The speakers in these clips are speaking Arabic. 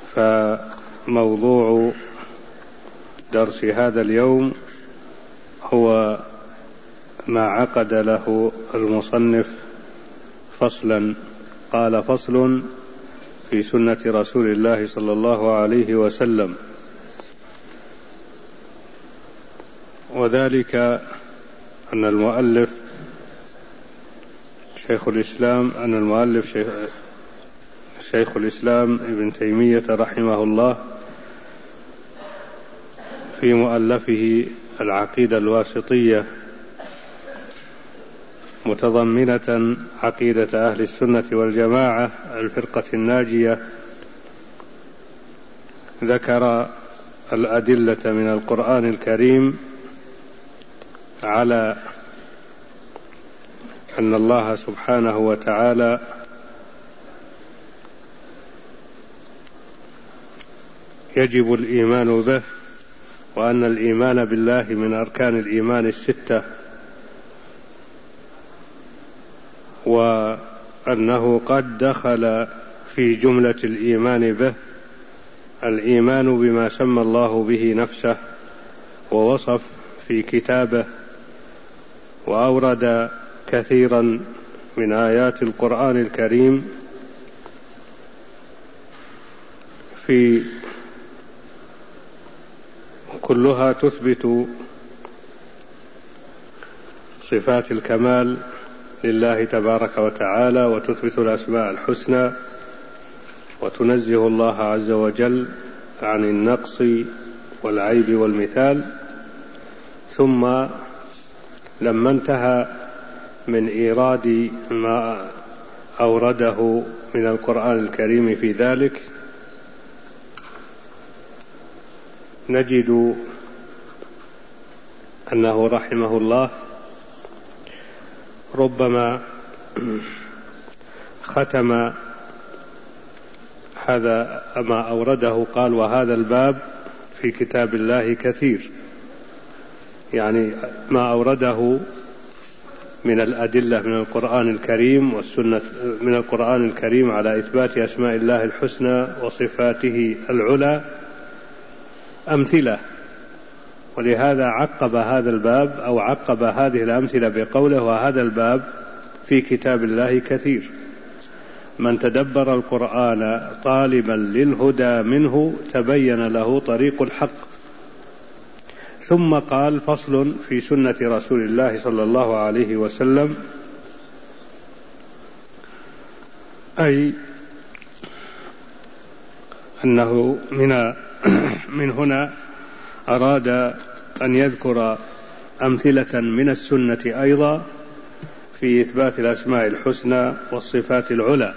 فموضوع درس هذا اليوم هو ما عقد له المصنف فصلا، قال: فصل في سنة رسول الله صلى الله عليه وسلم. وذلك أن المؤلف شيخ الإسلام ابن تيمية رحمه الله في مؤلفه العقيدة الواسطية متضمنة عقيدة أهل السنة والجماعة الفرقة الناجية، ذكر الأدلة من القرآن الكريم على أن الله سبحانه وتعالى يجب الإيمان به، وأن الإيمان بالله من أركان الإيمان الستة، وأنه قد دخل في جملة الإيمان به الإيمان بما سمى الله به نفسه ووصف في كتابه، وأورد كثيرا من آيات القرآن الكريم في كلها تثبت صفات الكمال لله تبارك وتعالى، وتثبت الأسماء الحسنى، وتنزه الله عز وجل عن النقص والعيب والمثال. ثم لما انتهى من إيراد ما أورده من القرآن الكريم في ذلك، نجد أنه رحمه الله ربما ختم هذا ما أورده، قال: وهذا الباب في كتاب الله كثير، يعني ما أورده من الأدلة من القرآن الكريم والسنة من القرآن الكريم على إثبات أسماء الله الحسنى وصفاته العلى أمثلة، ولهذا عقب هذا الباب أو عقب هذه الأمثلة بقوله: وهذا الباب في كتاب الله كثير. من تدبر القرآن طالبا للهدى منه تبين له طريق الحق. ثم قال: فصل في سنة رسول الله صلى الله عليه وسلم، أي أنه من هنا أراد أن يذكر أمثلة من السنة أيضا في إثبات الأسماء الحسنى والصفات العلى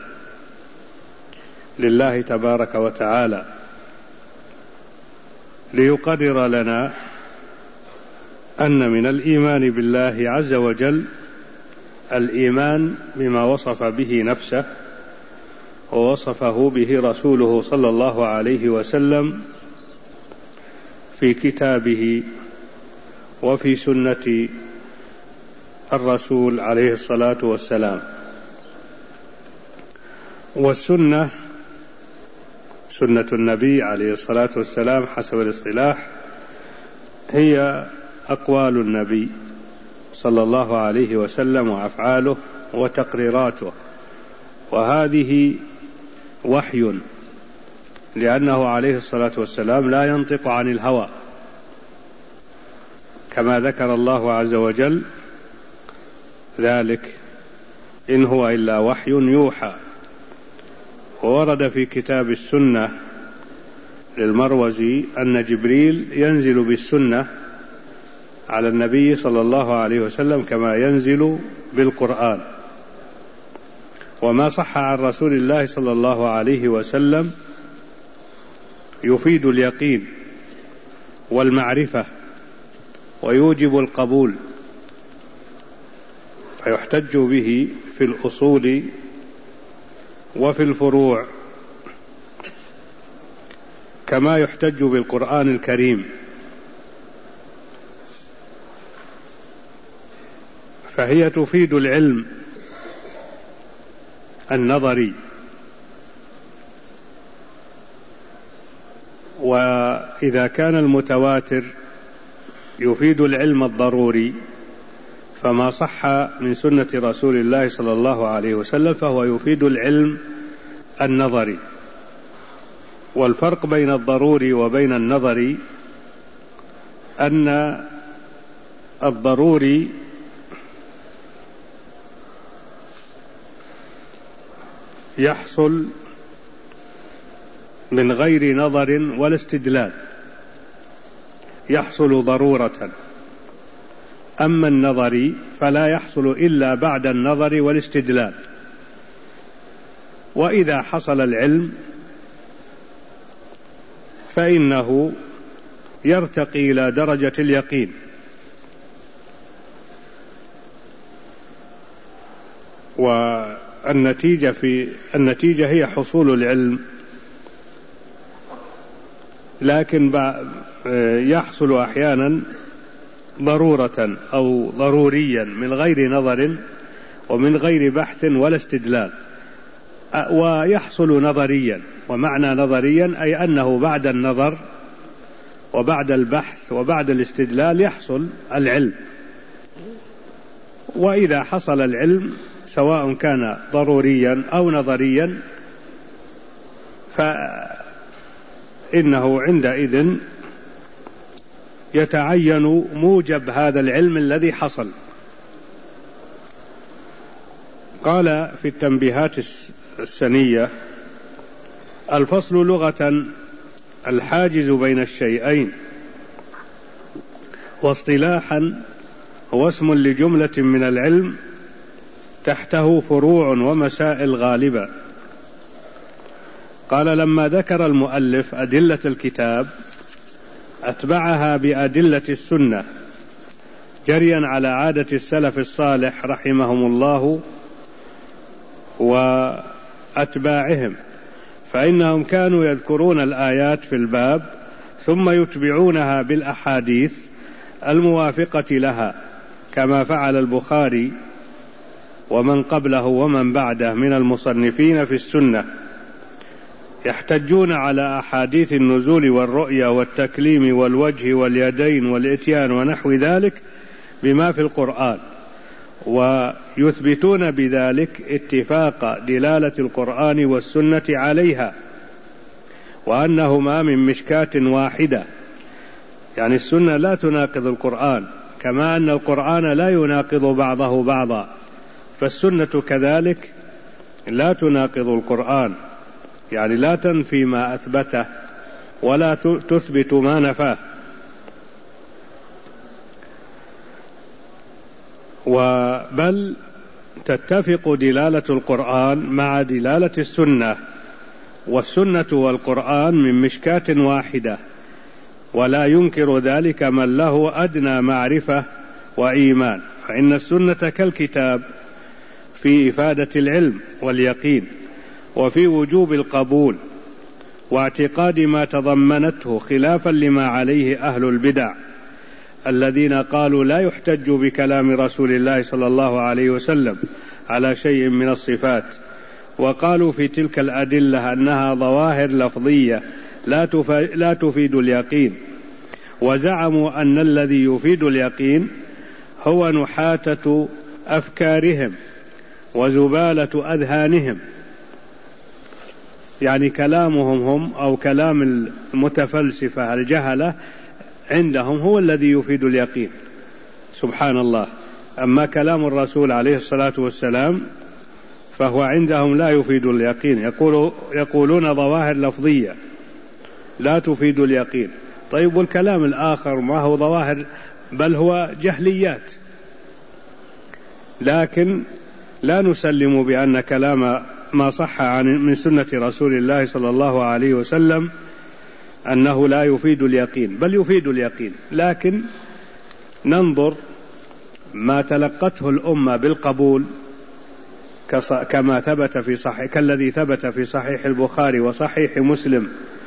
لله تبارك وتعالى، ليقرر لنا أن من الإيمان بالله عز وجل الإيمان بما وصف به نفسه ووصفه به رسوله صلى الله عليه وسلم في كتابه وفي سنة الرسول عليه الصلاة والسلام. والسنة سنة النبي عليه الصلاة والسلام حسب الاصطلاح هي أقوال النبي صلى الله عليه وسلم وأفعاله وتقريراته، وهذه وحي، لأنه عليه الصلاة والسلام لا ينطق عن الهوى، كما ذكر الله عز وجل ذلك: إن هو إلا وحي يوحى. وورد في كتاب السنة للمروزي أن جبريل ينزل بالسنة على النبي صلى الله عليه وسلم كما ينزل بالقرآن. وما صح عن رسول الله صلى الله عليه وسلم يفيد اليقين والمعرفة ويوجب القبول، فيحتج به في الأصول وفي الفروع، كما يحتج بالقرآن الكريم. فهي تفيد العلم النظري وإذا كان المتواتر يفيد العلم الضروري فما صح من سنة رسول الله صلى الله عليه وسلم فهو يفيد العلم النظري. والفرق بين الضروري وبين النظري أن الضروري يحصل من غير نظر ولا استدلال، يحصل ضرورة. أما النظري فلا يحصل إلا بعد النظر والاستدلال. وإذا حصل العلم فإنه يرتقي إلى درجة اليقين. والنتيجة هي حصول العلم، لكن يحصل أحيانا ضرورة أو ضروريا من غير نظر ومن غير بحث ولا استدلال، ويحصل نظريا. ومعنى نظريا أي أنه بعد النظر وبعد البحث وبعد الاستدلال يحصل العلم. وإذا حصل العلم سواء كان ضروريا أو نظريا فإنه عندئذ يتعين موجب هذا العلم الذي حصل. قال في التنبيهات السنية: الفصل لغة الحاجز بين الشيئين، واصطلاحا هو اسم لجملة من العلم تحته فروع ومسائل غالبة. قال: لما ذكر المؤلف أدلة الكتاب أتبعها بأدلة السنة جريا على عادة السلف الصالح رحمهم الله وأتباعهم، فإنهم كانوا يذكرون الآيات في الباب ثم يتبعونها بالأحاديث الموافقة لها، كما فعل البخاري ومن قبله ومن بعده من المصنفين في السنة، يحتجون على أحاديث النزول والرؤيا والتكليم والوجه واليدين والإتيان ونحو ذلك بما في القرآن، ويثبتون بذلك اتفاق دلالة القرآن والسنة عليها، وأنهما من مشكاة واحدة. يعني السنة لا تناقض القرآن، كما أن القرآن لا يناقض بعضه بعضا، فالسنة كذلك لا تناقض القرآن، يعني لا تنفي ما أثبته ولا تثبت ما نفاه. بل تتفق دلالة القرآن مع دلالة السنة، والسنة والقرآن من مشكاة واحدة، ولا ينكر ذلك من له أدنى معرفة وإيمان، فإن السنة كالكتاب في إفادة العلم واليقين، وفي وجوب القبول واعتقاد ما تضمنته، خلافا لما عليه أهل البدع الذين قالوا لا يحتج بكلام رسول الله صلى الله عليه وسلم على شيء من الصفات، وقالوا في تلك الأدلة أنها ظواهر لفظية لا تفيد اليقين، وزعموا أن الذي يفيد اليقين هو نحاتة أفكارهم وزبالة أذهانهم، يعني كلامهم هم أو كلام المتفلسفة الجهلة عندهم هو الذي يفيد اليقين، سبحان الله. أما كلام الرسول عليه الصلاة والسلام فهو عندهم لا يفيد اليقين، يقولون ظواهر لفظية لا تفيد اليقين. طيب، والكلام الآخر ما هو ظواهر بل هو جهليات، لكن لا نسلم بأن كلام ما صح من سنة رسول الله صلى الله عليه وسلم أنه لا يفيد اليقين، بل يفيد اليقين، لكن ننظر ما تلقته الأمة بالقبول كما ثبت في صحيح، كالذي ثبت في صحيح البخاري وصحيح مسلم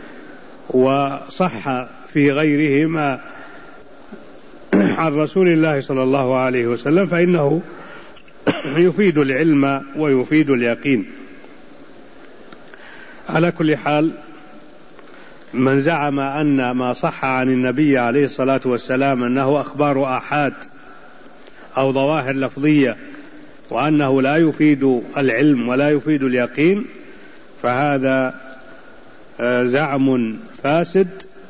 وصح في غيرهما عن رسول الله صلى الله عليه وسلم، فإنه يفيد العلم ويفيد اليقين. على كل حال، من زعم أن ما صح عن النبي عليه الصلاة والسلام أنه أخبار آحاد أو ظواهر لفظية وأنه لا يفيد العلم ولا يفيد اليقين، فهذا زعم فاسد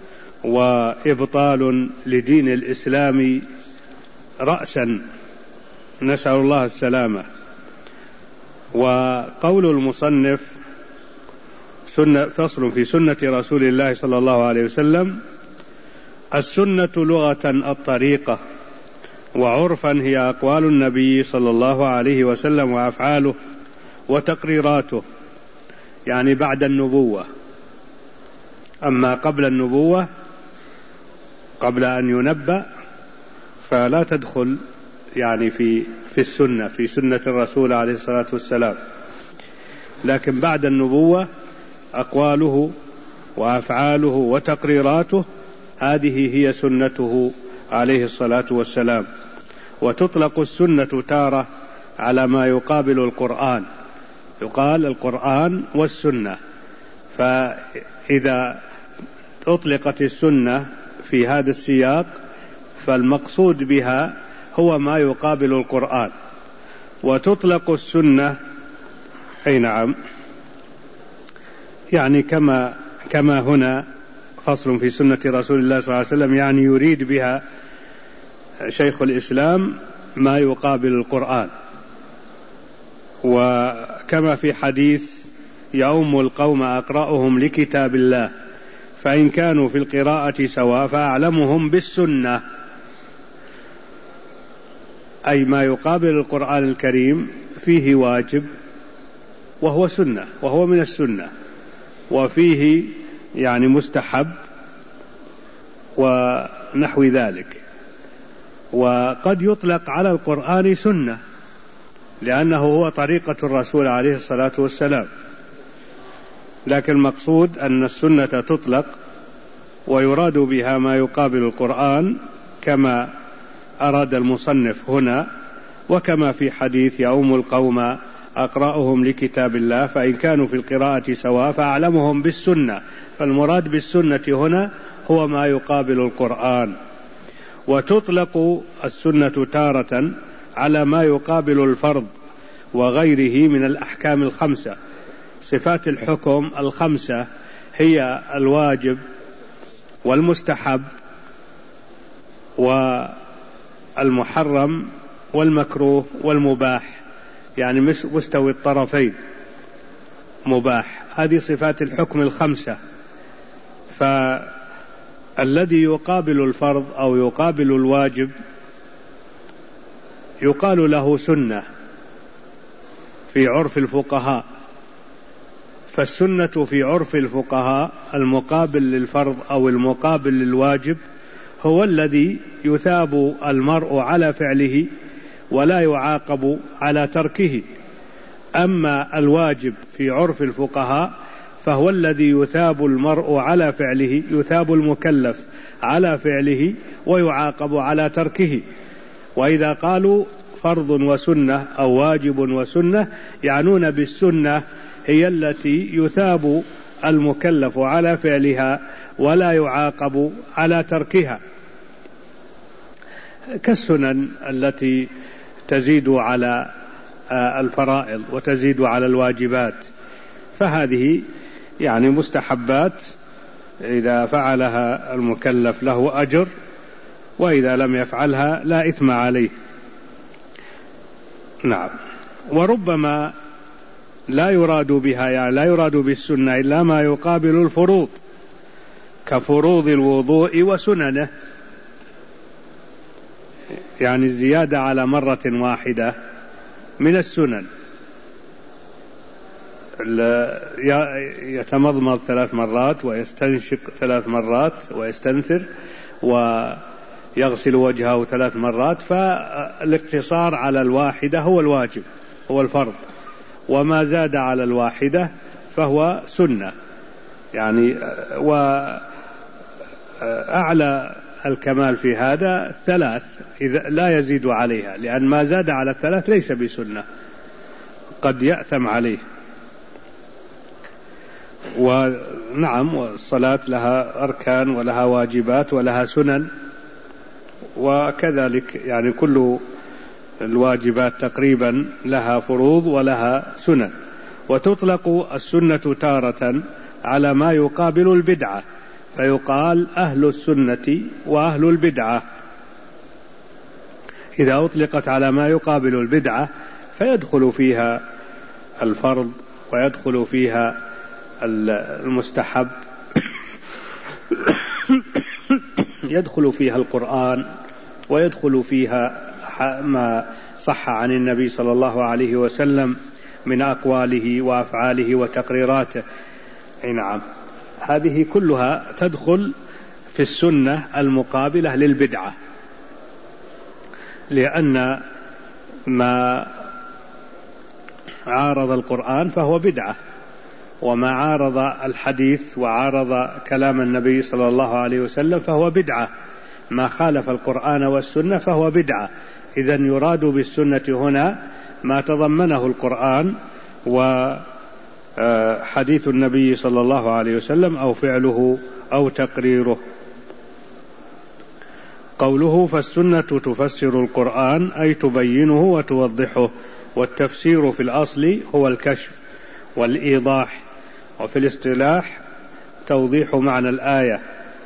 وإبطال لدين الإسلام رأسا، نسأل الله السلامة. وقول المصنف فصل في سنة رسول الله صلى الله عليه وسلم: السنة لغة الطريقة، وعرفا هي أقوال النبي صلى الله عليه وسلم وأفعاله وتقريراته، يعني بعد النبوة. أما قبل النبوة، قبل أن ينبأ، فلا تدخل يعني في السنة، في سنة الرسول عليه الصلاة والسلام. لكن بعد النبوة أقواله وأفعاله وتقريراته، هذه هي سنته عليه الصلاة والسلام. وتطلق السنة تارة على ما يقابل القرآن، يقال القرآن والسنة. فإذا أطلقت السنة في هذا السياق فالمقصود بها هو ما يقابل القرآن. وتطلق السنة أي نعم، يعني كما هنا فصل في سنة رسول الله صلى الله عليه وسلم، يعني يريد بها شيخ الإسلام ما يقابل القرآن. وكما في حديث: يؤم القوم أقرأهم لكتاب الله، فإن كانوا في القراءة سواء فأعلمهم بالسنة. أي ما يقابل القرآن الكريم فيه واجب وهو سنة، وهو من السنة، وفيه يعني مستحب ونحو ذلك. وقد يطلق على القرآن سنة لأنه هو طريقة الرسول عليه الصلاة والسلام، لكن المقصود أن السنة تطلق ويراد بها ما يقابل القرآن كما أراد المصنف هنا، وكما في حديث: يؤم القوم أقرأهم لكتاب الله، فإن كانوا في القراءة سواء فأعلمهم بالسنة. فالمراد بالسنة هنا هو ما يقابل القرآن. وتطلق السنة تارة على ما يقابل الفرض وغيره من الأحكام الخمسة. صفات الحكم الخمسة هي الواجب والمستحب والمحرم والمكروه والمباح، يعني مستوي الطرفين مباح. هذه صفات الحكم الخمسة. فالذي يقابل الفرض أو يقابل الواجب يقال له سنة في عرف الفقهاء. فالسنة في عرف الفقهاء المقابل للفرض أو المقابل للواجب هو الذي يثاب المرء على فعله ولا يعاقب على تركه. أما الواجب في عرف الفقهاء فهو الذي يثاب المرء على فعله، يثاب المكلف على فعله ويعاقب على تركه. وإذا قالوا فرض وسنة أو واجب وسنة يعنون بالسنة هي التي يثاب المكلف على فعلها ولا يعاقب على تركها، كالسنن التي تزيد على الفرائض وتزيد على الواجبات، فهذه يعني مستحبات إذا فعلها المكلف له أجر، وإذا لم يفعلها لا إثم عليه. نعم. وربما لا يراد بها، يعني لا يراد بالسنة إلا ما يقابل الفروض كفروض الوضوء وسننه، يعني الزيادة على مرة واحدة من السنن. يتمضمض 3 مرات ويستنشق 3 مرات ويستنثر ويغسل وجهه 3 مرات، فالاقتصار على الواحدة هو الواجب، هو الفرض، وما زاد على الواحدة فهو سنة. يعني وأعلى الكمال في هذا 3 إذا لا يزيد عليها، لأن ما زاد على 3 ليس بسنة، قد يأثم عليه. نعم، والصلاة لها أركان ولها واجبات ولها سنن، وكذلك يعني كل الواجبات تقريبا لها فروض ولها سنن. وتطلق السنة تارة على ما يقابل البدعة، فيقال أهل السنة وأهل البدعة. إذا أطلقت على ما يقابل البدعة فيدخل فيها الفرض ويدخل فيها المستحب، يدخل فيها القرآن، ويدخل فيها ما صح عن النبي صلى الله عليه وسلم من أقواله وأفعاله وتقريراته. نعم، هذه كلها تدخل في السنة المقابلة للبدعة، لأن ما عارض القرآن فهو بدعة، وما عارض الحديث وعارض كلام النبي صلى الله عليه وسلم فهو بدعة، ما خالف القرآن والسنة فهو بدعة. إذن يراد بالسنة هنا ما تضمنه القرآن وحديث النبي صلى الله عليه وسلم أو فعله أو تقريره. قوله فالسنة تفسر القرآن أي تبينه وتوضحه، والتفسير في الأصل هو الكشف والإيضاح، وفي الاصطلاح توضيح معنى الآية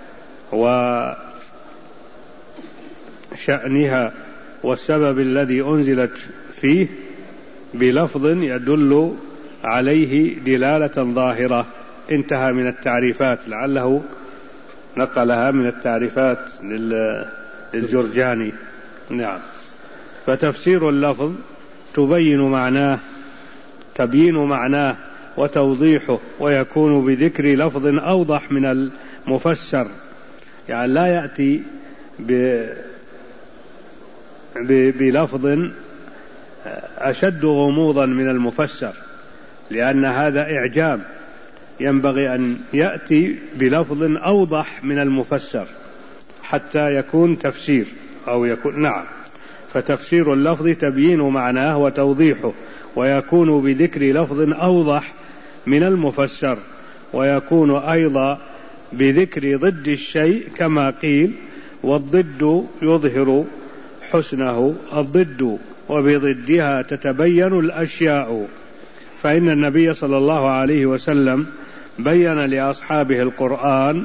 وشأنها والسبب الذي أنزلت فيه بلفظ يدل عليه دلالة ظاهرة. انتهى من التعريفات، لعله نقلها من التعريفات للجرجاني. نعم، فتفسير اللفظ تبين معناه وتوضيحه، ويكون بذكر لفظ أوضح من المفسر، يعني لا يأتي بلفظ أشد غموضا من المفسر، لأن هذا إعجام، ينبغي أن يأتي بلفظ أوضح من المفسر حتى يكون تفسير أو يكون. نعم، فتفسير اللفظ تبيين معناه وتوضيحه، ويكون بذكر لفظ أوضح من المفسر، ويكون أيضا بذكر ضد الشيء كما قيل والضد يظهر حسنه الضد، وبضدها تتبين الأشياء. فإن النبي صلى الله عليه وسلم بين لأصحابه القرآن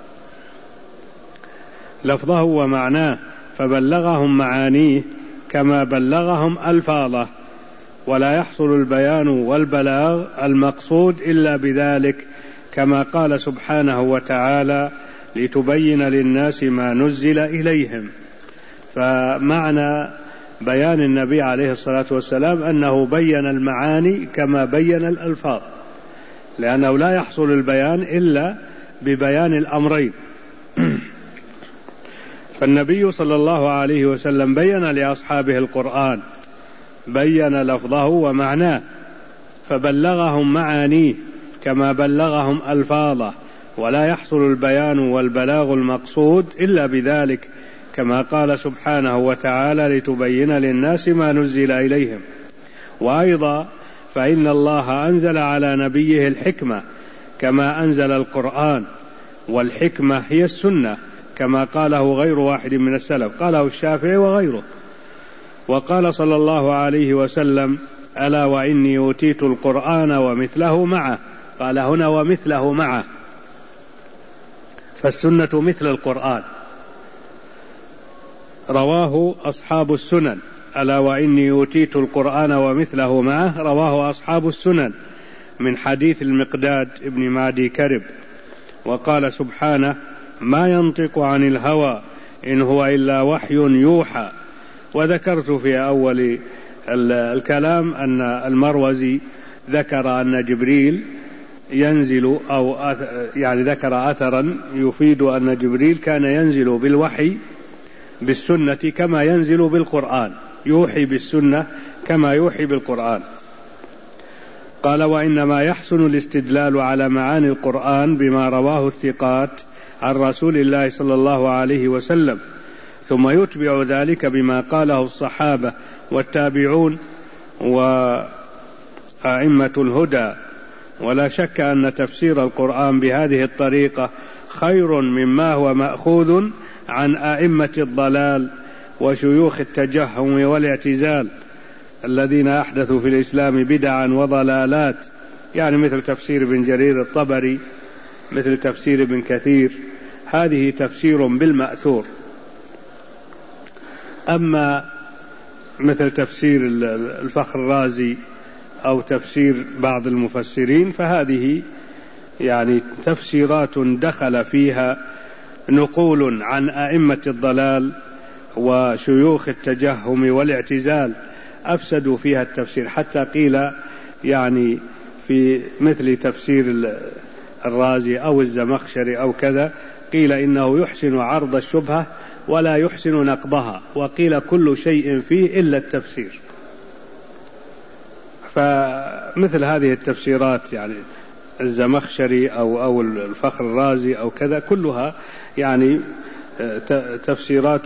لفظه ومعناه، فبلغهم معانيه كما بلغهم ألفاظه، ولا يحصل البيان والبلاغ المقصود إلا بذلك، كما قال سبحانه وتعالى لتبين للناس ما نزل إليهم. فمعنى بيان النبي عليه الصلاة والسلام أنه بين المعاني كما بين الألفاظ، لأنه لا يحصل البيان إلا ببيان الأمرين. فالنبي صلى الله عليه وسلم بين لأصحابه القرآن، بين لفظه ومعناه، فبلغهم معانيه كما بلغهم ألفاظه، ولا يحصل البيان والبلاغ المقصود إلا بذلك، كما قال سبحانه وتعالى لتبين للناس ما نزل إليهم. وأيضا فإن الله أنزل على نبيه الحكمة كما أنزل القرآن، والحكمة هي السنة، كما قاله غير واحد من السلف، قاله الشافعي وغيره. وقال صلى الله عليه وسلم ألا وإني أوتيت القرآن ومثله معه، قال هنا ومثله معه، فالسنة مثل القرآن. رواه أصحاب السنن، ألا وإني أوتيت القرآن ومثله معه، رواه أصحاب السنن من حديث المقداد ابن معدي كرب. وقال سبحانه ما ينطق عن الهوى إن هو إلا وحي يوحى. وذكرت في أول الكلام أن المروزي ذكر أن جبريل ينزل أو يعني ذكر أثرا يفيد أن جبريل كان ينزل بالوحي بالسنة كما ينزل بالقرآن، يوحي بالسنة كما يوحي بالقرآن. قال وإنما يحسن الاستدلال على معاني القرآن بما رواه الثقات عن رسول الله صلى الله عليه وسلم، ثم يتبع ذلك بما قاله الصحابة والتابعون وأئمة الهدى ولا شك أن تفسير القرآن بهذه الطريقة خير مما هو مأخوذ عن أئمة الضلال وشيوخ التجهم والاعتزال الذين أحدثوا في الإسلام بدعا وضلالات، يعني مثل تفسير ابن جرير الطبري، مثل تفسير ابن كثير، هذه تفسير بالمأثور. أما مثل تفسير الفخر الرازي أو تفسير بعض المفسرين فهذه يعني تفسيرات دخل فيها نقول عن أئمة الضلال وشيوخ التجهم والاعتزال أفسدوا فيها التفسير، حتى قيل يعني في مثل تفسير الرازي أو الزمخشري أو كذا قيل إنه يحسن عرض الشبهة ولا يحسن نقضها، وقيل كل شيء فيه إلا التفسير. فمثل هذه التفسيرات يعني الزمخشري أو الفخر الرازي أو كذا كلها يعني تفسيرات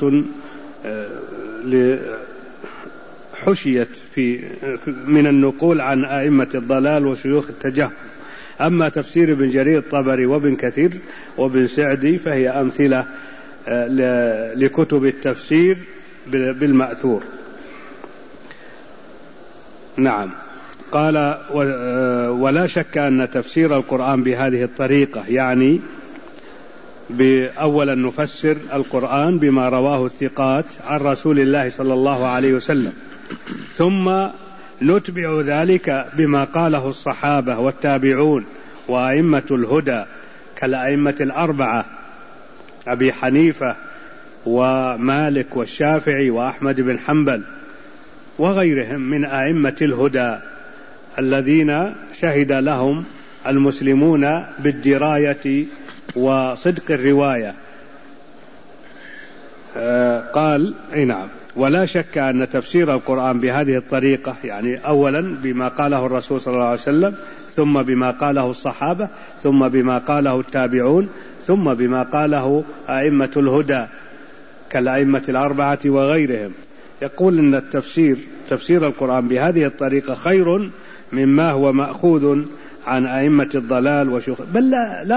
حشيت من النقول عن أئمة الضلال وشيوخ التجهم. أما تفسير ابن جرير الطبري وابن كثير وابن سعدي فهي أمثلة لكتب التفسير بالمأثور. نعم. قال ولا شك أن تفسير القرآن بهذه الطريقة يعني بأولا نفسر القرآن بما رواه الثقات عن رسول الله صلى الله عليه وسلم، ثم نتبع ذلك بما قاله الصحابة والتابعون وأئمة الهدى كالأئمة الأربعة أبي حنيفة ومالك والشافعي وأحمد بن حنبل وغيرهم من أئمة الهدى الذين شهد لهم المسلمون بالدراية وصدق الرواية. قال نعم. ولا شك أن تفسير القرآن بهذه الطريقة يعني أولا بما قاله الرسول صلى الله عليه وسلم، ثم بما قاله الصحابة، ثم بما قاله التابعون، ثم بما قاله أئمة الهدى كالأئمة الأربعة وغيرهم. يقول إن تفسير القرآن بهذه الطريقة خير مما هو مأخوذ عن أئمة الضلال وشيوخ، بل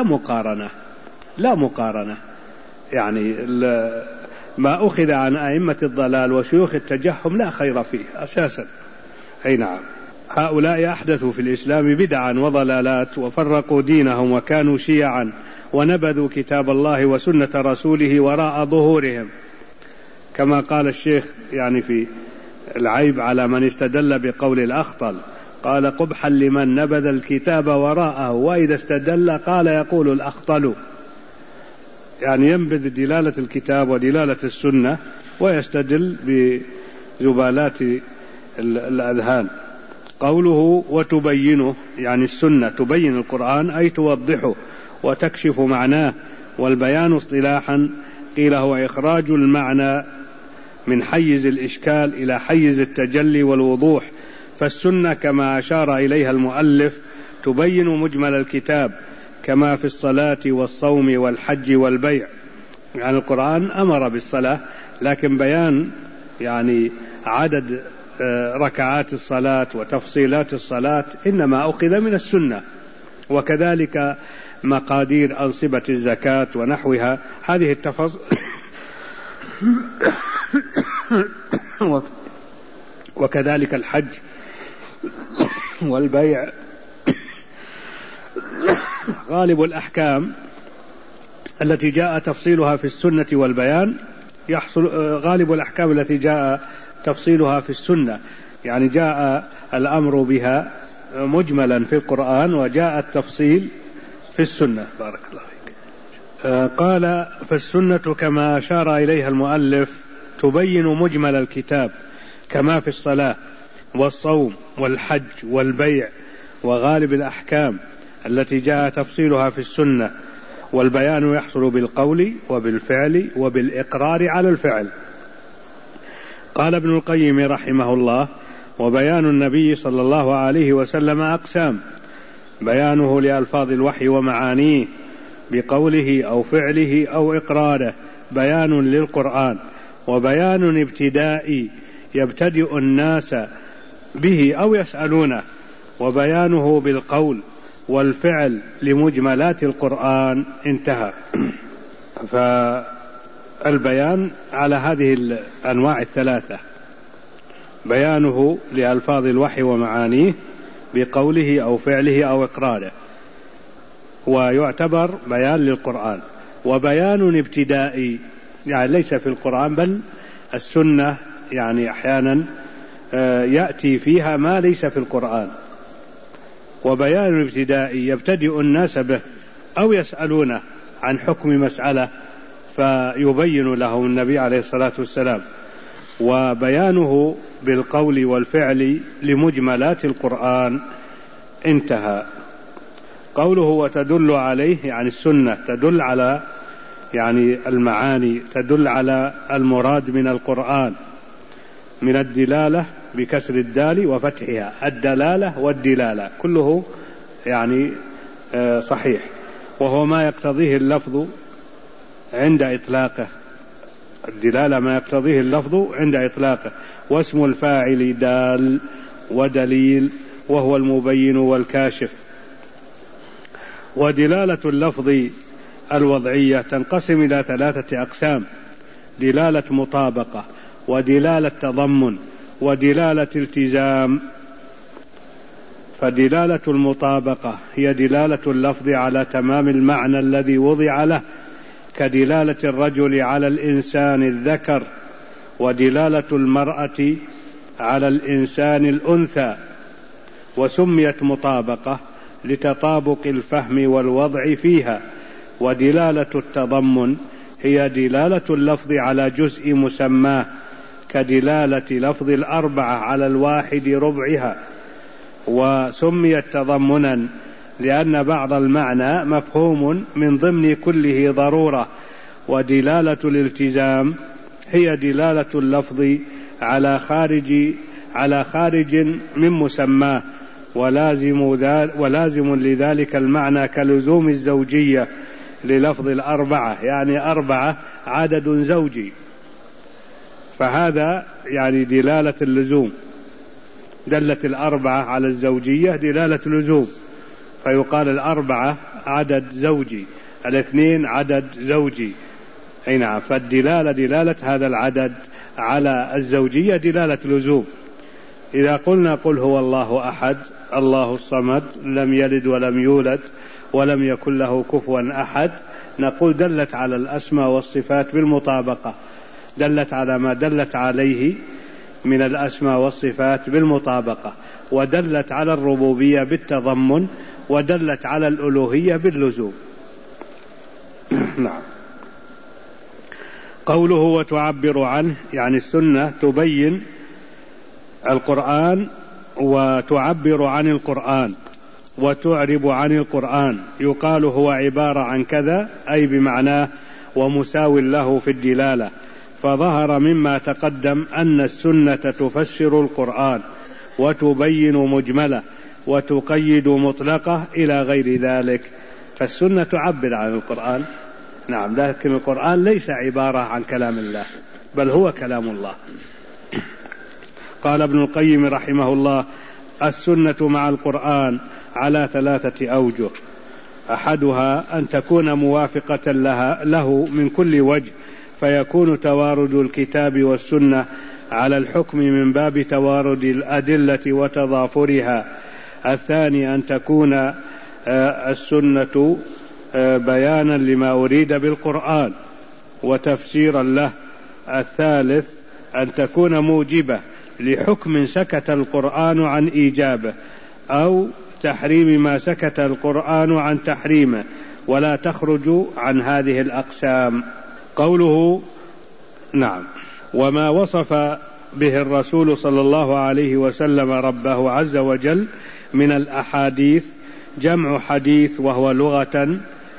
لا مقارنة يعني ما أخذ عن أئمة الضلال وشيوخ التجهم لا خير فيه أساسا. أي نعم. هؤلاء أحدثوا في الإسلام بدعا وضلالات وفرقوا دينهم وكانوا شيعا ونبذوا كتاب الله وسنة رسوله وراء ظهورهم، كما قال الشيخ يعني في العيب على من استدل بقول الأخطل، قال قبحا لمن نبذ الكتاب وراءه، وإذا استدل قال يقول الأخطل، يعني ينبذ دلالة الكتاب ودلالة السنة ويستدل بزبالات الأذهان. قوله وتبينه يعني السنة تبين القرآن أي توضحه وتكشف معناه، والبيان اصطلاحا قيل هو إخراج المعنى من حيز الإشكال إلى حيز التجلي والوضوح، فالسنة كما أشار إليها المؤلف تبين مجمل الكتاب كما في الصلاة والصوم والحج والبيع. يعني القرآن أمر بالصلاة، لكن بيان يعني عدد ركعات الصلاة وتفصيلات الصلاة إنما أخذ من السنة، وكذلك مقادير أنصبة الزكاة ونحوها هذه التفاصيل وكذلك الحج والبيع. غالب الأحكام التي جاء تفصيلها في السنة والبيان غالب الأحكام التي جاء تفصيلها في السنة، يعني جاء الأمر بها مجملا في القرآن وجاء التفصيل في السنة. بارك الله فيك. قال فالسنة كما أشار إليها المؤلف تبين مجمل الكتاب كما في الصلاة والصوم والحج والبيع وغالب الأحكام التي جاء تفصيلها في السنة، والبيان يحصل بالقول وبالفعل وبالإقرار على الفعل. قال ابن القيم رحمه الله وبيان النبي صلى الله عليه وسلم أقسام: بيانه لألفاظ الوحي ومعانيه بقوله أو فعله أو إقراره بيان للقرآن، وبيان ابتدائي يبتدئ الناس به أو يسألونه، وبيانه بالقول، والفعل لمجملات القرآن انتهى. فالبيان على هذه الأنواع الثلاثة: بيانه لألفاظ الوحي ومعانيه بقوله أو فعله أو إقراره، ويعتبر بيان للقرآن. وبيان ابتدائي يعني ليس في القرآن بل السنة، يعني أحيانا يأتي فيها ما ليس في القرآن. وبيان ابتدائي يبتدئ الناس به أو يسألونه عن حكم مسألة فيبين لهم النبي عليه الصلاة والسلام. وبيانه بالقول والفعل لمجملات القرآن انتهى. قوله وتدل عليه يعني السنة تدل على يعني المعاني، تدل على المراد من القرآن، من الدلالة بكسر الدال وفتحها، الدلالة والدلالة كله يعني صحيح، وهو ما يقتضيه اللفظ عند إطلاقه. الدلالة ما يقتضيه اللفظ عند إطلاقه. واسم الفاعل دال ودليل وهو المبين والكاشف. ودلالة اللفظ الوضعية تنقسم إلى ثلاثة أقسام: دلالة مطابقة، ودلالة تضمن، ودلالة التزام. فدلالة المطابقة هي دلالة اللفظ على تمام المعنى الذي وضع له، كدلالة الرجل على الإنسان الذكر، ودلالة المرأة على الإنسان الأنثى. وسميت مطابقة لتطابق الفهم والوضع فيها. ودلالة التضمن هي دلالة اللفظ على جزء مسماه، كدلالة لفظ الأربعة على الواحد ربعها. وسميت تضمنا لأن بعض المعنى مفهوم من ضمن كله ضرورة. ودلالة الالتزام هي دلالة اللفظ على خارج من مسماه، ولازم لذلك المعنى كلزوم الزوجية للفظ الأربعة، يعني أربعة عدد زوجي، فهذا يعني دلالة اللزوم. دلت الأربعة على الزوجية دلالة لزوم، فيقال الأربعة عدد زوجي، الاثنين عدد زوجي. أي نعم، فالدلالة دلالة هذا العدد على الزوجية دلالة لزوم. إذا قلنا قل هو الله أحد الله الصمد لم يلد ولم يولد ولم يكن له كفوا أحد، نقول دلت على الأسماء والصفات بالمطابقة، دلت على ما دلت عليه من الأسماء والصفات بالمطابقة، ودلت على الربوبية بالتضمن، ودلت على الألوهية باللزوم. نعم. قوله وتعبر عنه يعني السنة تبين القرآن وتعبر عن القرآن وتعرب عن القرآن. يقال هو عبارة عن كذا أي بمعناه ومساو له في الدلالة. فظهر مما تقدم أن السنة تفسر القرآن وتبين مجمله وتقيد مطلقه إلى غير ذلك. فالسنة تعبر عن القرآن، نعم، لكن القرآن ليس عبارة عن كلام الله بل هو كلام الله. قال ابن القيم رحمه الله: السنة مع القرآن على ثلاثة أوجه: أحدها أن تكون موافقة له من كل وجه، فيكون توارد الكتاب والسنة على الحكم من باب توارد الأدلة وتضافرها. الثاني أن تكون السنة بيانا لما أريد بالقرآن وتفسيرا له. الثالث أن تكون موجبة لحكم سكت القرآن عن إيجابه أو تحريم ما سكت القرآن عن تحريمه، ولا تخرج عن هذه الأقسام. قوله نعم: وما وصف به الرسول صلى الله عليه وسلم ربه عز وجل من الأحاديث جمع حديث، وهو لغة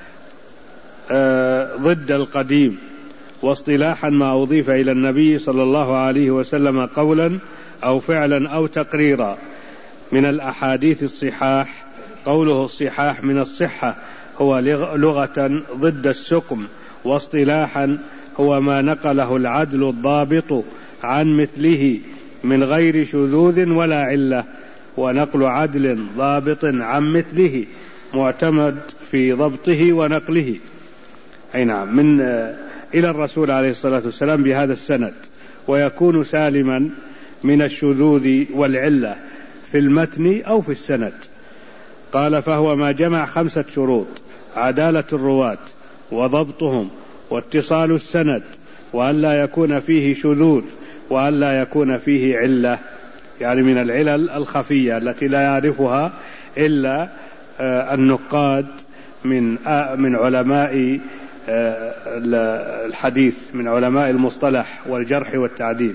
ضد القديم، واصطلاحا ما أضيف إلى النبي صلى الله عليه وسلم قولا أو فعلا أو تقريرا. من الأحاديث الصحاح، قوله الصحاح من الصحة هو لغة ضد السقم، واصطلاحا هو ما نقله العدل الضابط عن مثله من غير شذوذ ولا علة. ونقل عدل ضابط عن مثله معتمد في ضبطه ونقله أي نعم من إلى الرسول عليه الصلاة والسلام بهذا السند، ويكون سالما من الشذوذ والعلة في المتن أو في السند. قال فهو ما جمع 5 شروط: عدالة الرواة وضبطهم واتصال السند وأن لا يكون فيه شذوذ وأن لا يكون فيه علة، يعني من العلل الخفية التي لا يعرفها إلا النقاد من علماء الحديث، من علماء المصطلح والجرح والتعديل.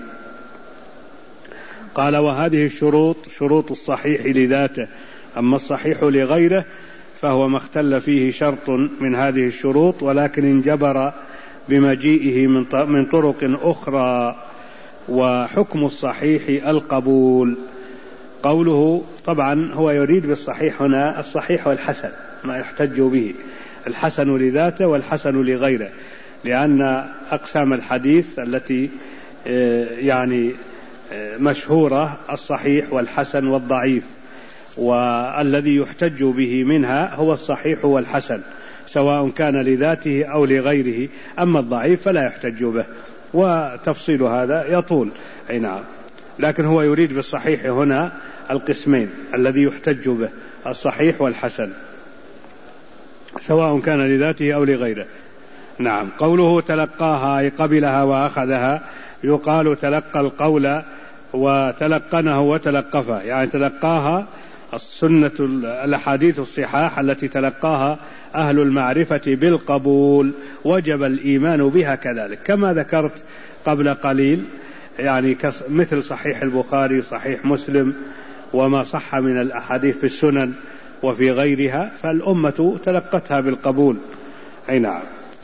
قال وهذه الشروط شروط الصحيح لذاته، أما الصحيح لغيره فهو ما اختل فيه شرط من هذه الشروط ولكن انجبر بمجيئه من طرق أخرى. وحكم الصحيح القبول. قوله طبعا هو يريد بالصحيح هنا الصحيح والحسن، ما يحتج به، الحسن لذاته والحسن لغيره، لأن أقسام الحديث التي يعني مشهورة الصحيح والحسن والضعيف، والذي يحتج به منها هو الصحيح والحسن سواء كان لذاته أو لغيره، أما الضعيف فلا يحتج به، وتفصيل هذا يطول. أي نعم، لكن هو يريد بالصحيح هنا القسمين الذي يحتج به، الصحيح والحسن سواء كان لذاته أو لغيره. نعم. قوله تلقاها أي قبلها وأخذها، يقال تلقى القول وتلقنه وتلقفه، يعني تلقاها السنة الأحاديث الصحاح التي تلقاها أهل المعرفة بالقبول، وجب الإيمان بها كذلك كما ذكرت قبل قليل، يعني مثل صحيح البخاري صحيح مسلم وما صح من الأحاديث في السنن وفي غيرها، فالأمة تلقتها بالقبول. أي نعم،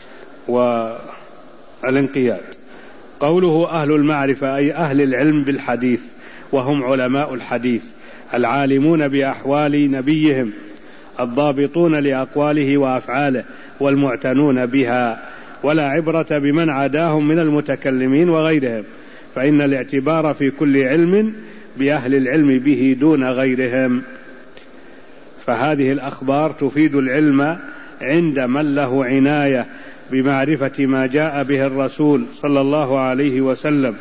والانقياد. قوله أهل المعرفة أي أهل العلم بالحديث، وهم علماء الحديث العالمون بأحوال نبيهم الضابطون لأقواله وأفعاله والمعتنون بها، ولا عبرة بمن عداهم من المتكلمين وغيرهم، فإن الاعتبار في كل علم بأهل العلم به دون غيرهم. فهذه الأخبار تفيد العلم عند من له عناية بمعرفة ما جاء به الرسول صلى الله عليه وسلم،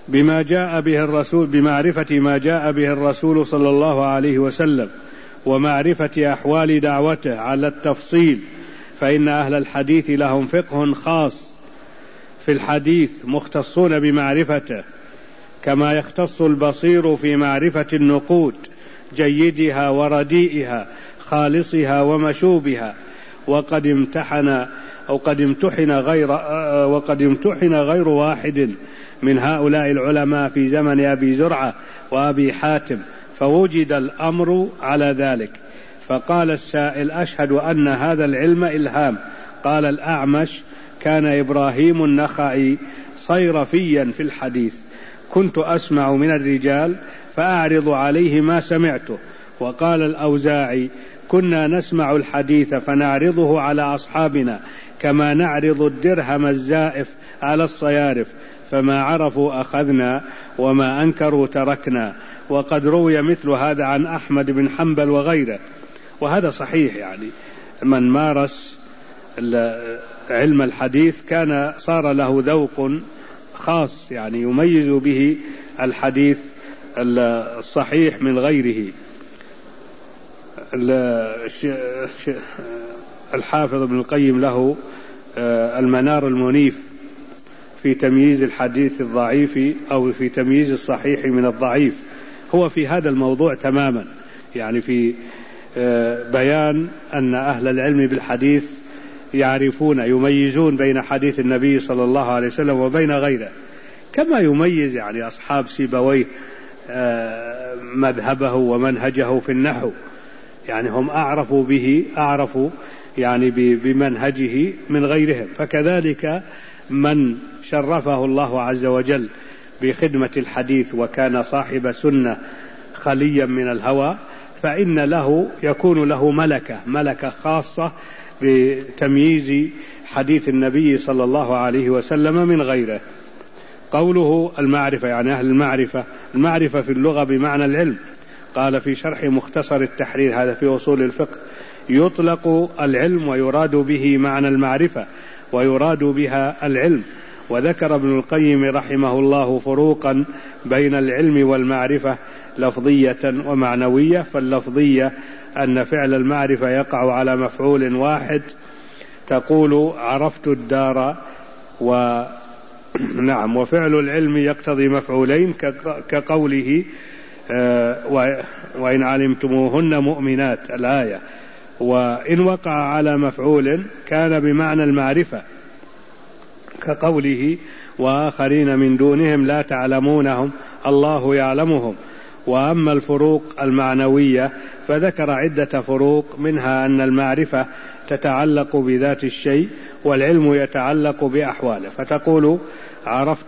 بمعرفة ما جاء به الرسول صلى الله عليه وسلم ومعرفة أحوال دعوته على التفصيل، فإن أهل الحديث لهم فقه خاص في الحديث مختصون بمعرفته، كما يختص البصير في معرفة النقود جيدها ورديئها خالصها ومشوبها. وقد امتحن غير واحد من هؤلاء العلماء في زمن أبي زرعة وأبي حاتم، فوجد الأمر على ذلك. فقال السائل: أشهد أن هذا العلم إلهام. قال الأعمش: كان إبراهيم النخعي صيرفيا في الحديث، كنت أسمع من الرجال فأعرض عليه ما سمعته. وقال الأوزاعي: كنا نسمع الحديث فنعرضه على أصحابنا كما نعرض الدرهم الزائف على الصيارف، فما عرفوا أخذنا وما أنكروا تركنا. وقد روي مثل هذا عن أحمد بن حنبل وغيره. وهذا صحيح، يعني من مارس علم الحديث صار له ذوق خاص، يعني يميز به الحديث الصحيح من غيره. الحافظ ابن القيم له المنار المنيف في تمييز الحديث الضعيف أو في تمييز الصحيح من الضعيف، هو في هذا الموضوع تماما، يعني في بيان أن أهل العلم بالحديث يميزون بين حديث النبي صلى الله عليه وسلم وبين غيره، كما يميز يعني أصحاب سيبويه مذهبه ومنهجه في النحو، يعني هم أعرفوا يعني بمنهجه من غيرهم. فكذلك من شرفه الله عز وجل بخدمة الحديث وكان صاحب سنة خليا من الهوى، فإن يكون له ملكة خاصة بتمييز حديث النبي صلى الله عليه وسلم من غيره. قوله المعرفة يعني أهل المعرفة في اللغة بمعنى العلم. قال في شرح مختصر التحرير، هذا في أصول الفقه، يطلق العلم ويراد به معنى المعرفة ويراد بها العلم. وذكر ابن القيم رحمه الله فروقا بين العلم والمعرفة لفظية ومعنوية. فاللفظية أن فعل المعرفة يقع على مفعول واحد، تقول عرفت الدار نعم. وفعل العلم يقتضي مفعولين كقوله وإن علمتموهن مؤمنات الآية. وإن وقع على مفعول كان بمعنى المعرفة كقوله وآخرين من دونهم لا تعلمونهم الله يعلمهم. وأما الفروق المعنوية فذكر عدة فروق، منها أن المعرفة تتعلق بذات الشيء والعلم يتعلق بأحواله. فتقول عرفت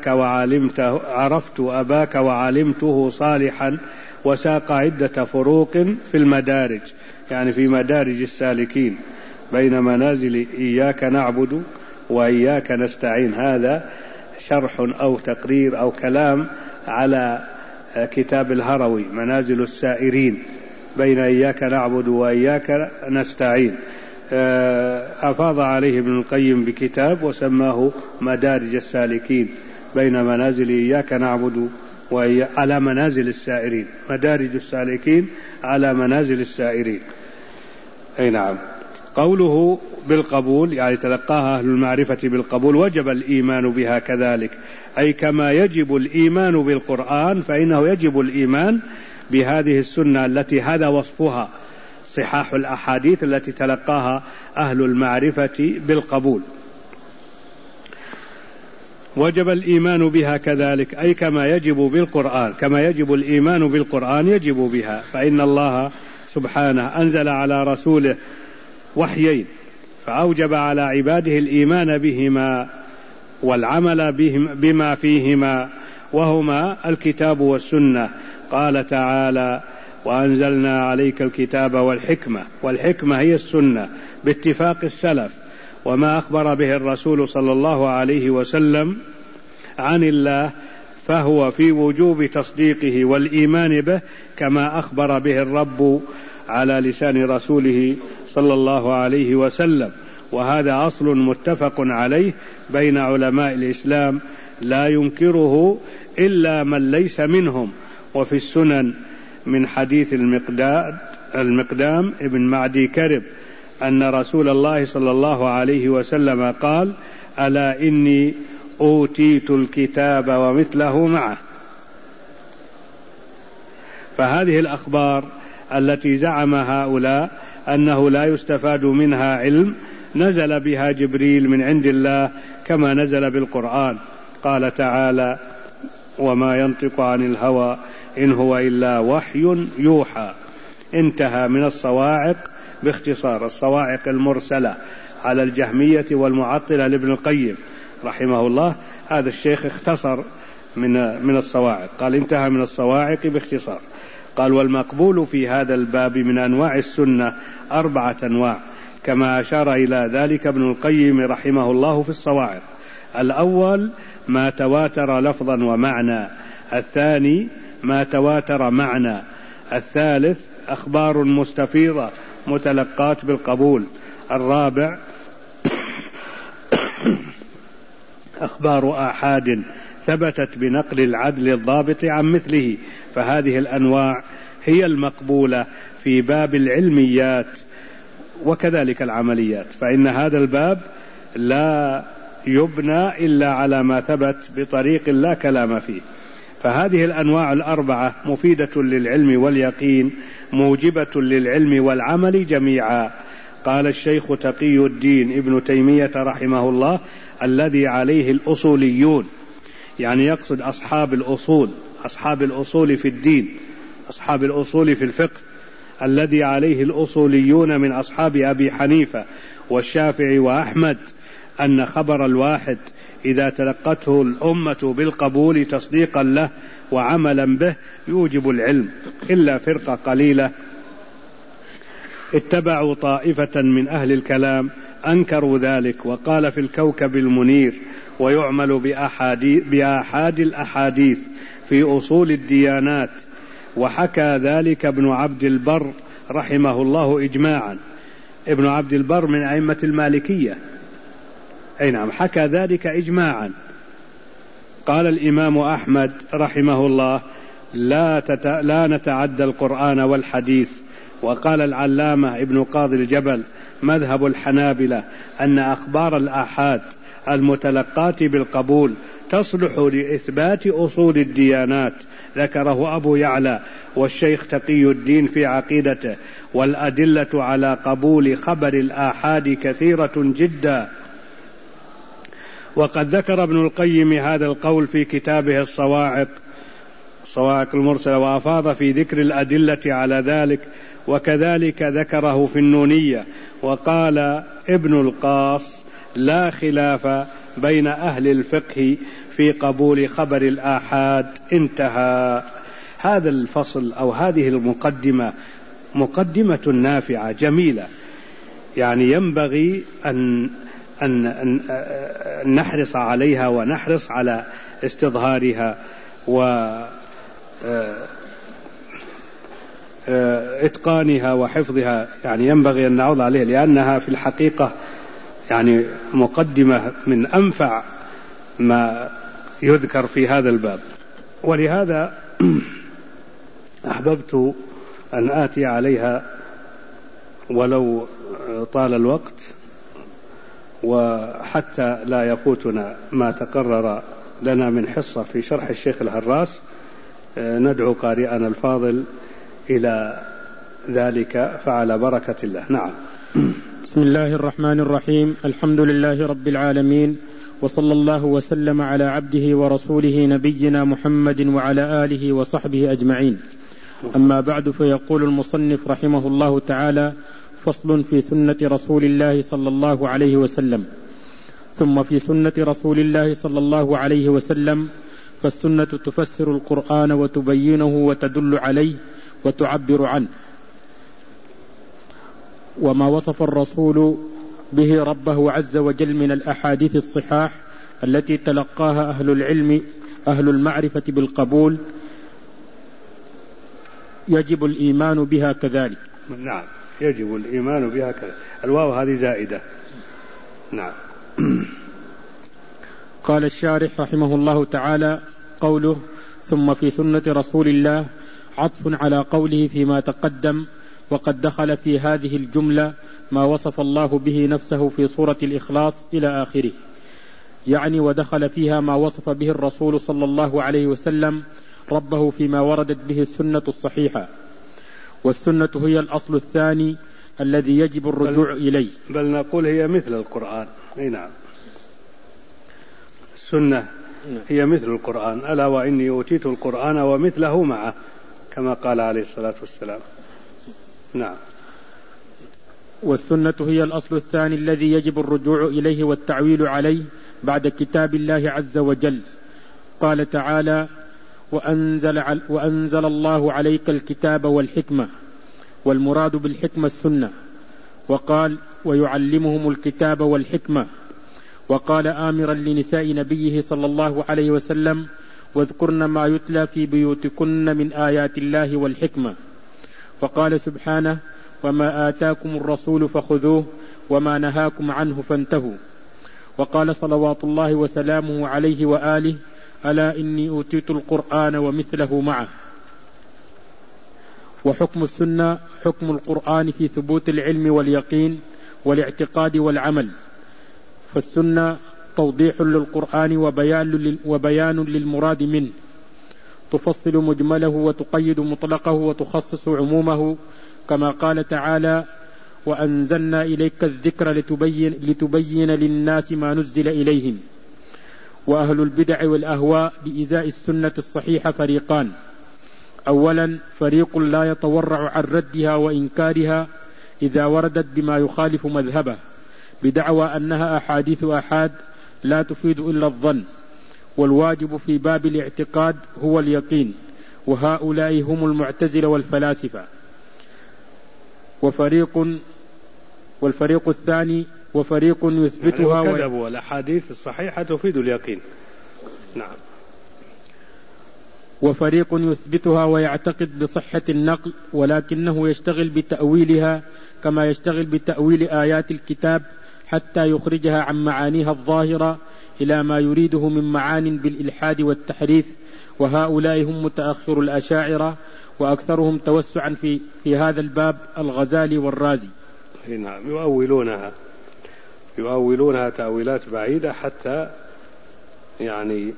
أباك وعلمته صالحا، وساق عدة فروق في المدارج، يعني في مدارج السالكين بين منازل إياك نعبد وإياك نستعين. هذا شرح أو تقرير أو كلام على كتاب الهروي منازل السائرين بين إياك نعبد وإياك نستعين. أفاض عليه ابن القيم بكتاب وسماه مدارج السالكين بين منازل إياك نعبد على منازل السائرين، مدارج السالكين على منازل السائرين. أي نعم. قوله بالقبول يعني تلقاها أهل المعرفة بالقبول. وجب الإيمان بها كذلك، أي كما يجب الإيمان بالقرآن فإنه يجب الإيمان بهذه السنة التي هذا وصفها، صحاح الأحاديث التي تلقاها أهل المعرفة بالقبول. وجب الإيمان بها كذلك، أي كما يجب بالقرآن، كما يجب الإيمان بالقرآن يجب بها. فإن الله سبحانه أنزل على رسوله وحيين، فأوجب على عباده الإيمان بهما والعمل بما فيهما، وهما الكتاب والسنة. قال تعالى وأنزلنا عليك الكتاب والحكمة، والحكمة هي السنة باتفاق السلف. وما أخبر به الرسول صلى الله عليه وسلم عن الله فهو في وجوب تصديقه والإيمان به كما أخبر به الرب على لسان رسوله صلى الله عليه وسلم. وهذا أصل متفق عليه بين علماء الإسلام لا ينكره إلا من ليس منهم. وفي السنن من حديث المقدام ابن معدي كرب أن رسول الله صلى الله عليه وسلم قال ألا إني أوتيت الكتاب ومثله معه. فهذه الأخبار التي زعم هؤلاء أنه لا يستفاد منها علم نزل بها جبريل من عند الله كما نزل بالقرآن. قال تعالى وما ينطق عن الهوى إن هو إلا وحي يوحى. انتهى من الصواعق باختصار، الصواعق المرسلة على الجهمية والمعطلة لابن القيم رحمه الله. هذا الشيخ اختصر من الصواعق، قال انتهى من الصواعق باختصار. قال والمقبول في هذا الباب من أنواع السنة 4 أنواع كما أشار إلى ذلك ابن القيم رحمه الله في الصواعق. الأول ما تواتر لفظا ومعنى، الثاني ما تواتر معنى، الثالث أخبار مستفيضة متلقات بالقبول، الرابع أخبار آحاد ثبتت بنقل العدل الضابط عن مثله. فهذه الأنواع هي المقبولة في باب العلميات وكذلك العمليات، فإن هذا الباب لا يبنى إلا على ما ثبت بطريق لا كلام فيه. فهذه الأنواع 4 مفيدة للعلم واليقين موجبة للعلم والعمل جميعا. قال الشيخ تقي الدين ابن تيمية رحمه الله الذي عليه الأصوليون، يعني يقصد أصحاب الأصول، أصحاب الأصول في الدين، أصحاب الأصول في الفقه، الذي عليه الأصوليون من أصحاب أبي حنيفة والشافعي وأحمد، أن خبر الواحد إذا تلقته الأمة بالقبول تصديقا له وعملا به يوجب العلم، إلا فرقة قليلة اتبعوا طائفة من أهل الكلام أنكروا ذلك. وقال في الكوكب المنير ويعمل بآحاد الأحاديث في أصول الديانات. وحكى ذلك ابن عبد البر رحمه الله إجماعا، ابن عبد البر من أئمة المالكية، أي نعم، حكى ذلك إجماعا. قال الإمام أحمد رحمه الله: لا نتعدى القرآن والحديث. وقال العلامة ابن قاضي الجبل: مذهب الحنابلة أن أخبار الآحاد المتلقاة بالقبول تصلح لإثبات أصول الديانات، ذكره أبو يعلى والشيخ تقي الدين في عقيدته. والأدلة على قبول خبر الآحاد كثيرة جدا. وقد ذكر ابن القيم هذا القول في كتابه الصواعق المرسلة، وأفاض في ذكر الأدلة على ذلك، وكذلك ذكره في النونية. وقال ابن القاص: لا خلاف بين أهل الفقه في قبول خبر الآحاد. انتهى. هذا الفصل أو هذه المقدمة مقدمة نافعة جميلة، يعني ينبغي أن نحرص عليها ونحرص على استظهارها وإتقانها وحفظها، يعني ينبغي أن نعوض عليها، لأنها في الحقيقة يعني مقدمة من أنفع ما يذكر في هذا الباب. ولهذا أحببت أن آتي عليها ولو طال الوقت، وحتى لا يفوتنا ما تقرر لنا من حصة في شرح الشيخ الهراس، ندعو قارئنا الفاضل إلى ذلك، فعلى بركة الله. نعم. بسم الله الرحمن الرحيم. الحمد لله رب العالمين، وصلى الله وسلم على عبده ورسوله نبينا محمد وعلى آله وصحبه أجمعين. أما بعد، فيقول المصنف رحمه الله تعالى: فصل في سنة رسول الله صلى الله عليه وسلم. ثم في سنة رسول الله صلى الله عليه وسلم، فالسنة تفسر القرآن وتبينه وتدل عليه وتعبر عنه. وما وصف الرسول به ربه عز وجل من الأحاديث الصحاح التي تلقاها أهل العلم أهل المعرفة بالقبول، يجب الإيمان بها كذلك. نعم، يجب الإيمان بها كذلك. الواو هذه زائدة. نعم. قال الشارح رحمه الله تعالى: قوله ثم في سنة رسول الله عطف على قوله فيما تقدم، وقد دخل في هذه الجملة ما وصف الله به نفسه في سورة الإخلاص إلى آخره، يعني ودخل فيها ما وصف به الرسول صلى الله عليه وسلم ربه فيما وردت به السنة الصحيحة. والسنة هي الأصل الثاني الذي يجب الرجوع إليه، بل نقول هي مثل القرآن. نعم، السنة هي مثل القرآن: ألا وإني أوتيت القرآن ومثله معه، كما قال عليه الصلاة والسلام. نعم. والسنة هي الأصل الثاني الذي يجب الرجوع إليه والتعويل عليه بعد كتاب الله عز وجل. قال تعالى: وأنزل الله عليك الكتاب والحكمة، والمراد بالحكمة السنة. وقال: ويعلمهم الكتاب والحكمة. وقال آمرا لنساء نبيه صلى الله عليه وسلم: واذكرن ما يتلى في بيوتكن من آيات الله والحكمة. وقال سبحانه: وما آتاكم الرسول فخذوه وما نهاكم عنه فانتهوا. وقال صلوات الله وسلامه عليه وآله: ألا إني أوتيت القرآن ومثله معه. وحكم السنة حكم القرآن في ثبوت العلم واليقين والاعتقاد والعمل. فالسنة توضيح للقرآن وبيان للمراد منه، تفصل مجمله وتقيد مطلقه وتخصص عمومه، كما قال تعالى: وأنزلنا إليك الذكر لتبين للناس ما نزل إليهم. وأهل البدع والأهواء بإزاء السنة الصحيحة فريقان: أولا فريق لا يتورع عن ردها وإنكارها إذا وردت بما يخالف مذهبه، بدعوى أنها أحاديث آحاد لا تفيد إلا الظن، والواجب في باب الاعتقاد هو اليقين، وهؤلاء هم المعتزلة والفلاسفة. والفريق الثاني وفريق يثبتها يعني وكذبوا الأحاديث الصحيحة تفيد اليقين. نعم. وفريق يثبتها ويعتقد بصحة النقل ولكنه يشتغل بتأويلها كما يشتغل بتأويل آيات الكتاب حتى يخرجها عن معانيها الظاهرة إلى ما يريده من معان بالإلحاد والتحريف، وهؤلاء هم متأخر الأشاعرة وأكثرهم توسعا في هذا الباب الغزالي والرازي. نعم، يؤولونها تأويلات بعيدة حتى يعني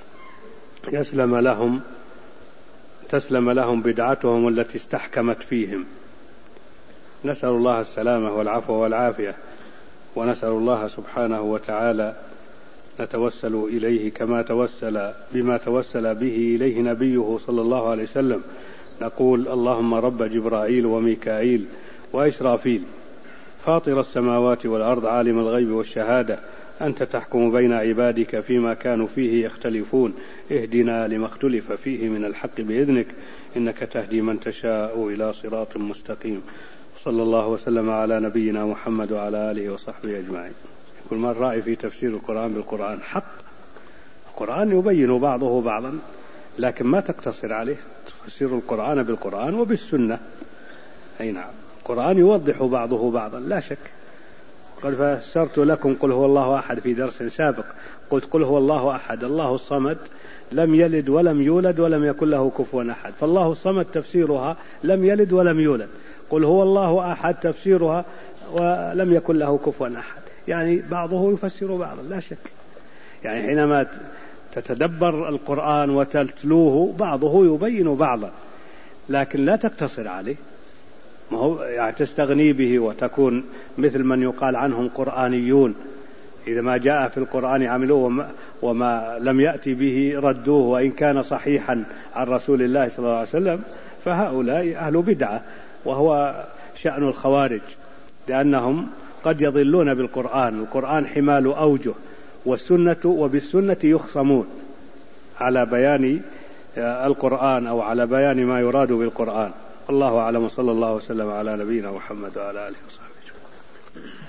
تسلم لهم بدعتهم التي استحكمت فيهم. نسأل الله السلامة والعفو والعافية، ونسأل الله سبحانه وتعالى نتوسل إليه بما توسل به إليه نبيه صلى الله عليه وسلم. نقول: اللهم رب جبرائيل وميكائيل وإسرافيل فاطر السماوات والأرض عالم الغيب والشهادة، أنت تحكم بين عبادك فيما كانوا فيه يختلفون، اهدنا لما اختلف فيه من الحق بإذنك، إنك تهدي من تشاء إلى صراط مستقيم. صلى الله وسلم على نبينا محمد وعلى آله وصحبه أجمعين. كل ما الرأي في تفسير القرآن بالقرآن حق. القرآن يبين بعضه بعضا، لكن ما تقتصر عليه. تفسير القرآن بالقرآن وبالسنة. أي نعم، القرآن يوضح بعضه بعضا لا شك. قد فسرت لكم قل هو الله أحد في درس سابق، قلت قل هو الله أحد الله الصمد لم يلد ولم يولد ولم يكن له كفوا أحد، فالله الصمد تفسيرها لم يلد ولم يولد، قل هو الله أحد تفسيرها ولم يكن له كفوا أحد. يعني بعضه يفسر بعضا لا شك. يعني حينما تتدبر القرآن وتتلوه بعضه يبين بعضا، لكن لا تقتصر عليه. ما هو يعني تستغني به وتكون مثل من يقال عنهم قرآنيون، إذا ما جاء في القرآن عملوه وما لم يأتي به ردوه، وإن كان صحيحا عن رسول الله صلى الله عليه وسلم، فهؤلاء أهل بدعة، وهو شأن الخوارج، لأنهم قد يضلون بالقرآن. القرآن حمال أوجه، وبالسنة يخصمون على بيان القرآن أو على بيان ما يراد بالقرآن. الله أعلم، صلى الله وسلم على نبينا محمد وعلى آله وصحبه.